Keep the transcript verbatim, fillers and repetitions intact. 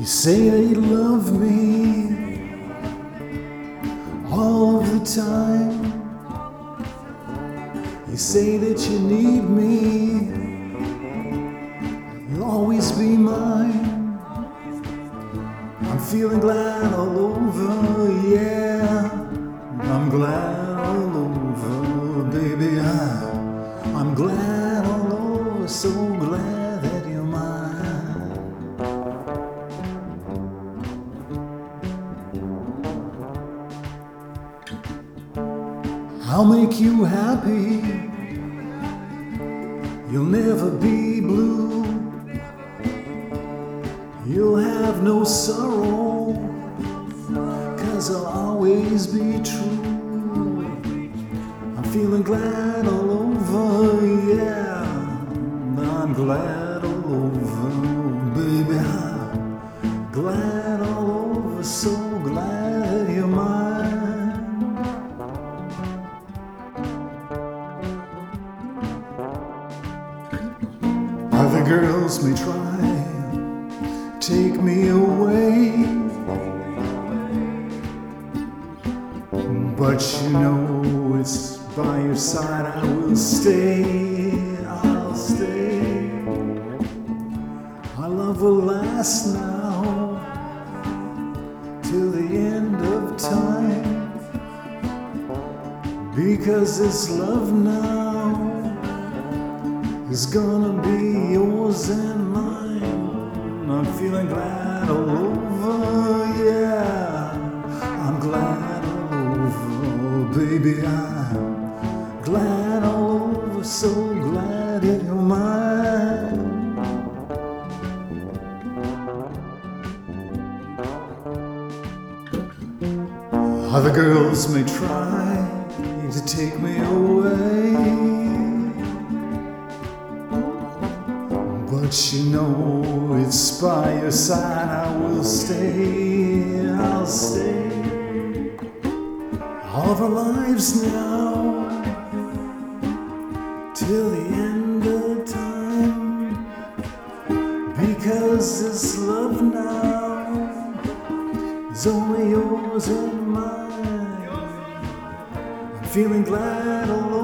say that you love me all of the time. You say that you need me, you'll always be mine. I'm feeling glad all over, yeah. I'm glad all over, baby. I, I'm glad all over, so glad that you're mine. I'll make you happy, you'll never be blue. You'll have no sorrow, 'cause I'll always be true. I'm feeling glad all over, yeah. I'm glad all over, baby. I'm glad all over, so glad that you're mine. Other girls may try, take me away, but you know it's by your side I will stay, I'll stay. Our love will last now, till the end of time, because this love now is gonna be yours and mine. I'm feeling glad all over, yeah. I'm glad all over, baby. I'm glad all over, so glad that you're mine. Other girls may try to take me away, but you know it's by your side I will stay, I'll stay. All of our lives now, till the end of time, because this love now is only yours and mine. I'm feeling glad all